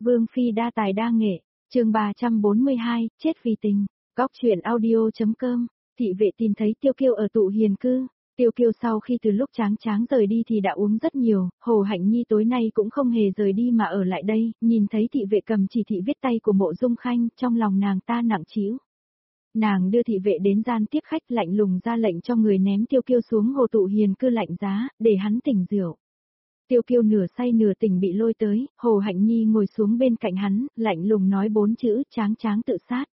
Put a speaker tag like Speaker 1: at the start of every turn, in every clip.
Speaker 1: Vương Phi đa tài đa nghệ, chương 342, chết vì tình, góc chuyện audio.com, thị vệ tìm thấy Tiêu Kiêu ở tụ hiền cư. Tiêu Kiêu sau khi từ lúc Tráng Tráng rời đi thì đã uống rất nhiều, Hồ Hạnh Nhi tối nay cũng không hề rời đi mà ở lại đây, nhìn thấy thị vệ cầm chỉ thị viết tay của Mộ Dung Khanh, trong lòng nàng ta nặng trĩu. Nàng đưa thị vệ đến gian tiếp khách, lạnh lùng ra lệnh cho người ném Tiêu Kiêu xuống hồ tụ hiền cư lạnh giá, để hắn tỉnh rượu. Tiêu Kiêu nửa say nửa tỉnh bị lôi tới, Hồ Hạnh Nhi ngồi xuống bên cạnh hắn, lạnh lùng nói 4 chữ, Tráng Tráng tự sát.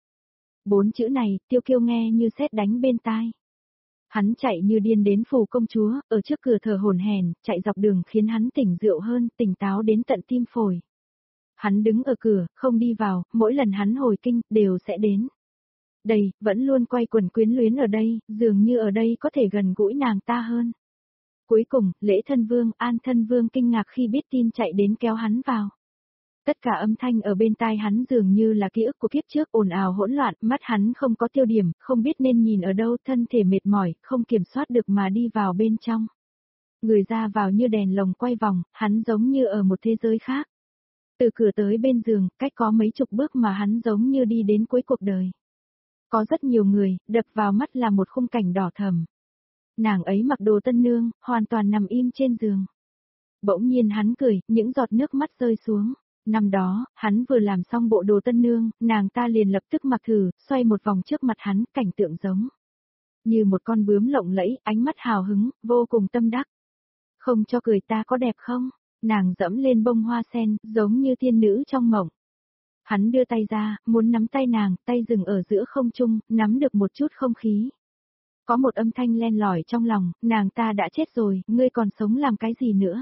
Speaker 1: 4 chữ này, Tiêu Kiêu nghe như sét đánh bên tai. Hắn chạy như điên đến phủ công chúa, ở trước cửa thở hổn hển, chạy dọc đường khiến hắn tỉnh rượu hơn, tỉnh táo đến tận tim phổi. Hắn đứng ở cửa, không đi vào, mỗi lần hắn hồi kinh, đều sẽ đến. Đây, vẫn luôn quay quần quyến luyến ở đây, dường như ở đây có thể gần gũi nàng ta hơn. Cuối cùng, Lễ Thân Vương, An Thân Vương kinh ngạc khi biết tin chạy đến kéo hắn vào. Tất cả âm thanh ở bên tai hắn dường như là ký ức của kiếp trước ồn ào hỗn loạn, mắt hắn không có tiêu điểm, không biết nên nhìn ở đâu, thân thể mệt mỏi, không kiểm soát được mà đi vào bên trong. Người ra vào như đèn lồng quay vòng, hắn giống như ở một thế giới khác. Từ cửa tới bên giường, cách có mấy chục bước mà hắn giống như đi đến cuối cuộc đời. Có rất nhiều người, đập vào mắt là một khung cảnh đỏ thẫm. Nàng ấy mặc đồ tân nương, hoàn toàn nằm im trên giường. Bỗng nhiên hắn cười, những giọt nước mắt rơi xuống. Năm đó, hắn vừa làm xong bộ đồ tân nương, nàng ta liền lập tức mặc thử, xoay một vòng trước mặt hắn, cảnh tượng giống như một con bướm lộng lẫy, ánh mắt hào hứng, vô cùng tâm đắc. Không cho cười ta có đẹp không? Nàng dẫm lên bông hoa sen, giống như tiên nữ trong mộng. Hắn đưa tay ra, muốn nắm tay nàng, tay dừng ở giữa không trung, nắm được một chút không khí. Có một âm thanh len lỏi trong lòng, nàng ta đã chết rồi, ngươi còn sống làm cái gì nữa?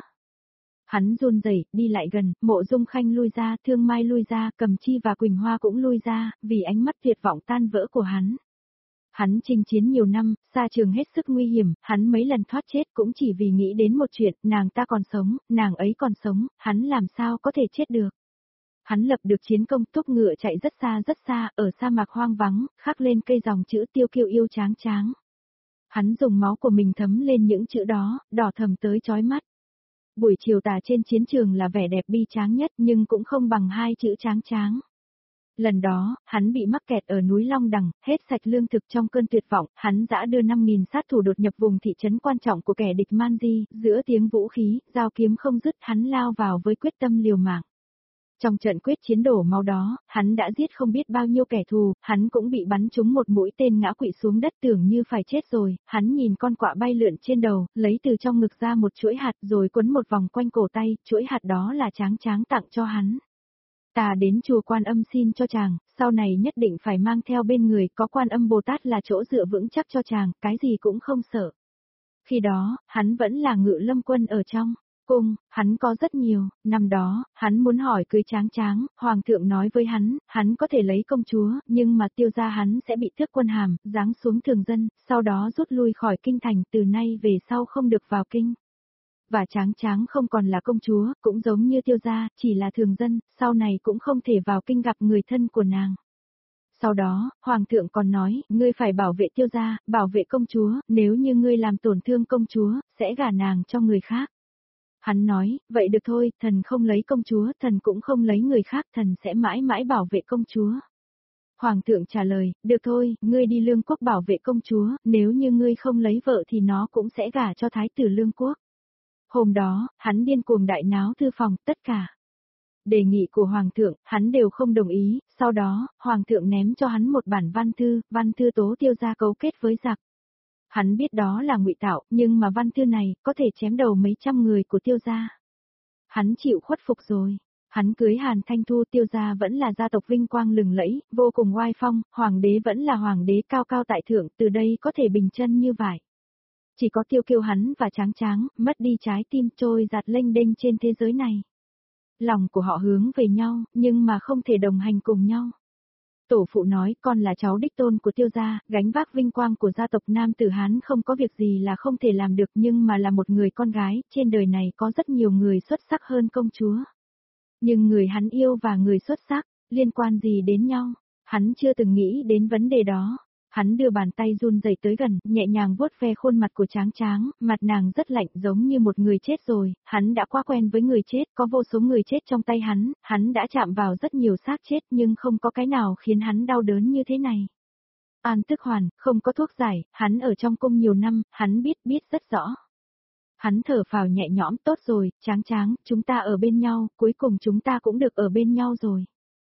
Speaker 1: Hắn run rẩy, đi lại gần, Mộ Dung Khanh lui ra, Thương Mai lui ra, Cầm Chi và Quỳnh Hoa cũng lui ra, vì ánh mắt tuyệt vọng tan vỡ của hắn. Hắn chinh chiến nhiều năm, xa trường hết sức nguy hiểm, hắn mấy lần thoát chết cũng chỉ vì nghĩ đến một chuyện, nàng ta còn sống, nàng ấy còn sống, hắn làm sao có thể chết được. Hắn lập được chiến công, thúc ngựa chạy rất xa, ở sa mạc hoang vắng, khắc lên cây dòng chữ Tiêu Kiêu yêu Tráng Tráng. Hắn dùng máu của mình thấm lên những chữ đó, đỏ thẫm tới chói mắt. Buổi chiều tà trên chiến trường là vẻ đẹp bi tráng nhất nhưng cũng không bằng hai chữ Tráng Tráng. Lần đó, hắn bị mắc kẹt ở núi Long Đằng, hết sạch lương thực trong cơn tuyệt vọng, hắn dã đưa 5.000 sát thủ đột nhập vùng thị trấn quan trọng của kẻ địch Man Di, giữa tiếng vũ khí, dao kiếm không dứt, hắn lao vào với quyết tâm liều mạng. Trong trận quyết chiến đổ máu đó, hắn đã giết không biết bao nhiêu kẻ thù, hắn cũng bị bắn trúng một mũi tên ngã quỵ xuống đất tưởng như phải chết rồi, hắn nhìn con quạ bay lượn trên đầu, lấy từ trong ngực ra một chuỗi hạt rồi quấn một vòng quanh cổ tay, chuỗi hạt đó là Tráng Tráng tặng cho hắn. Ta đến chùa Quan Âm xin cho chàng, sau này nhất định phải mang theo bên người, có Quan Âm Bồ Tát là chỗ dựa vững chắc cho chàng, cái gì cũng không sợ. Khi đó, hắn vẫn là Ngự Lâm Quân ở trong cung, hắn có rất nhiều, năm đó, hắn muốn hỏi cưới Tráng Tráng, Hoàng thượng nói với hắn có thể lấy công chúa, nhưng mà Tiêu gia hắn sẽ bị tước quân hàm, giáng xuống thường dân, sau đó rút lui khỏi kinh thành, từ nay về sau không được vào kinh. Và Tráng Tráng không còn là công chúa, cũng giống như Tiêu gia, chỉ là thường dân, sau này cũng không thể vào kinh gặp người thân của nàng. Sau đó, Hoàng thượng còn nói, ngươi phải bảo vệ Tiêu gia, bảo vệ công chúa, nếu như ngươi làm tổn thương công chúa, sẽ gả nàng cho người khác. Hắn nói, vậy được thôi, thần không lấy công chúa, thần cũng không lấy người khác, thần sẽ mãi mãi bảo vệ công chúa. Hoàng thượng trả lời, được thôi, ngươi đi Lương Quốc bảo vệ công chúa, nếu như ngươi không lấy vợ thì nó cũng sẽ gả cho thái tử Lương Quốc. Hôm đó, hắn điên cuồng đại náo thư phòng, tất cả đề nghị của Hoàng thượng, hắn đều không đồng ý, sau đó, Hoàng thượng ném cho hắn một bản văn thư tố Tiêu gia cấu kết với giặc. Hắn biết đó là ngụy tạo, nhưng mà văn thư này, có thể chém đầu mấy trăm người của Tiêu gia. Hắn chịu khuất phục rồi. Hắn cưới Hàn Thanh Thu, Tiêu gia vẫn là gia tộc vinh quang lừng lẫy, vô cùng oai phong, hoàng đế vẫn là hoàng đế cao cao tại thượng, từ đây có thể bình chân như vậy. Chỉ có Tiêu Kiêu hắn và Tráng Tráng, mất đi trái tim trôi giạt lênh đênh trên thế giới này. Lòng của họ hướng về nhau, nhưng mà không thể đồng hành cùng nhau. Tổ phụ nói con là cháu đích tôn của Tiêu gia, gánh vác vinh quang của gia tộc nam tử Hán không có việc gì là không thể làm được, nhưng mà là một người con gái, trên đời này có rất nhiều người xuất sắc hơn công chúa. Nhưng người hắn yêu và người xuất sắc, liên quan gì đến nhau? Hắn chưa từng nghĩ đến vấn đề đó. Hắn đưa bàn tay run rẩy tới gần, nhẹ nhàng vuốt ve khuôn mặt của Tráng Tráng, mặt nàng rất lạnh giống như một người chết rồi, hắn đã quá quen với người chết, có vô số người chết trong tay hắn đã chạm vào rất nhiều xác chết nhưng không có cái nào khiến hắn đau đớn như thế này. An Tức Hoàn, không có thuốc giải, hắn ở trong cung nhiều năm, hắn biết rất rõ. Hắn thở phào nhẹ nhõm, tốt rồi, Tráng Tráng, chúng ta ở bên nhau, cuối cùng chúng ta cũng được ở bên nhau rồi.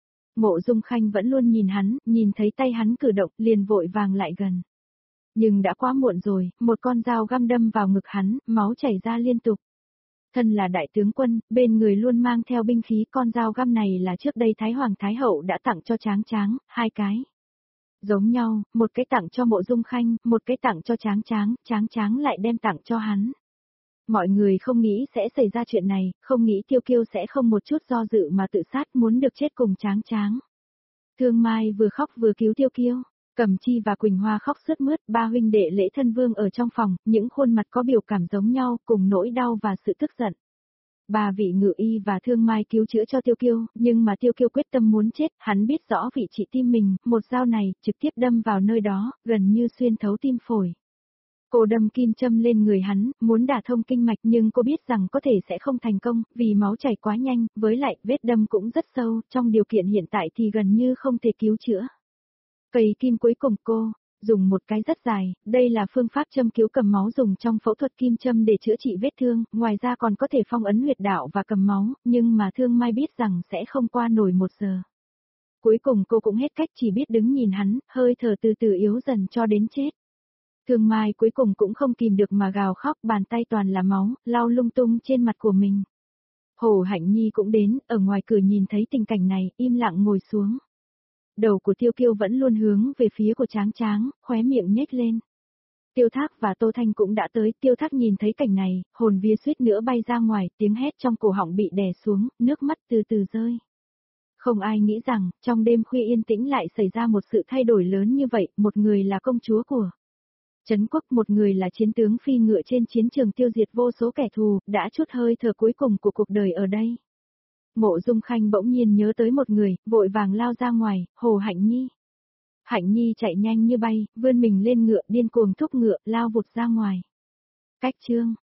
Speaker 1: Mộ Dung Khanh vẫn luôn nhìn hắn, nhìn thấy tay hắn cử động, liền vội vàng lại gần. Nhưng đã quá muộn rồi, một con dao găm đâm vào ngực hắn, máu chảy ra liên tục. Thân là đại tướng quân, bên người luôn mang theo binh khí, con dao găm này là trước đây Thái Hoàng Thái Hậu đã tặng cho Tráng Tráng, 2 cái. Giống nhau, một cái tặng cho Mộ Dung Khanh, một cái tặng cho Tráng Tráng lại đem tặng cho hắn. Mọi người không nghĩ sẽ xảy ra chuyện này, không nghĩ Tiêu Kiêu sẽ không một chút do dự mà tự sát muốn được chết cùng Tráng Tráng. Thương Mai vừa khóc vừa cứu Tiêu Kiêu, Cẩm Chi và Quỳnh Hoa khóc sướt mướt, ba huynh đệ Lễ Thân Vương ở trong phòng, những khuôn mặt có biểu cảm giống nhau, cùng nỗi đau và sự tức giận. Ba vị Ngự Y và Thương Mai cứu chữa cho Tiêu Kiêu, nhưng mà Tiêu Kiêu quyết tâm muốn chết, hắn biết rõ vị trí tim mình, một dao này trực tiếp đâm vào nơi đó, gần như xuyên thấu tim phổi. Cô đâm kim châm lên người hắn, muốn đả thông kinh mạch nhưng cô biết rằng có thể sẽ không thành công, vì máu chảy quá nhanh, với lại vết đâm cũng rất sâu, trong điều kiện hiện tại thì gần như không thể cứu chữa. Cây kim cuối cùng cô dùng một cái rất dài, đây là phương pháp châm cứu cầm máu dùng trong phẫu thuật kim châm để chữa trị vết thương, ngoài ra còn có thể phong ấn huyệt đạo và cầm máu, nhưng mà Thương Mai biết rằng sẽ không qua nổi 1 giờ. Cuối cùng cô cũng hết cách, chỉ biết đứng nhìn hắn, hơi thở từ từ yếu dần cho đến chết. Thương Mai cuối cùng cũng không kìm được mà gào khóc, bàn tay toàn là máu, lau lung tung trên mặt của mình. Hồ Hạnh Nhi cũng đến, ở ngoài cửa nhìn thấy tình cảnh này, im lặng ngồi xuống. Đầu của Tiêu Kiêu vẫn luôn hướng về phía của Tráng Tráng, khóe miệng nhếch lên. Tiêu Thác và Tô Thanh cũng đã tới, Tiêu Thác nhìn thấy cảnh này, hồn vía suýt nữa bay ra ngoài, tiếng hét trong cổ họng bị đè xuống, nước mắt từ từ rơi. Không ai nghĩ rằng, trong đêm khuya yên tĩnh lại xảy ra một sự thay đổi lớn như vậy, một người là công chúa của Trấn Quốc, một người là chiến tướng phi ngựa trên chiến trường tiêu diệt vô số kẻ thù, đã chút hơi thở cuối cùng của cuộc đời ở đây. Mộ Dung Khanh bỗng nhiên nhớ tới một người, vội vàng lao ra ngoài, Hồ Hạnh Nhi. Hạnh Nhi chạy nhanh như bay, vươn mình lên ngựa, điên cuồng thúc ngựa, lao vụt ra ngoài. Cách chương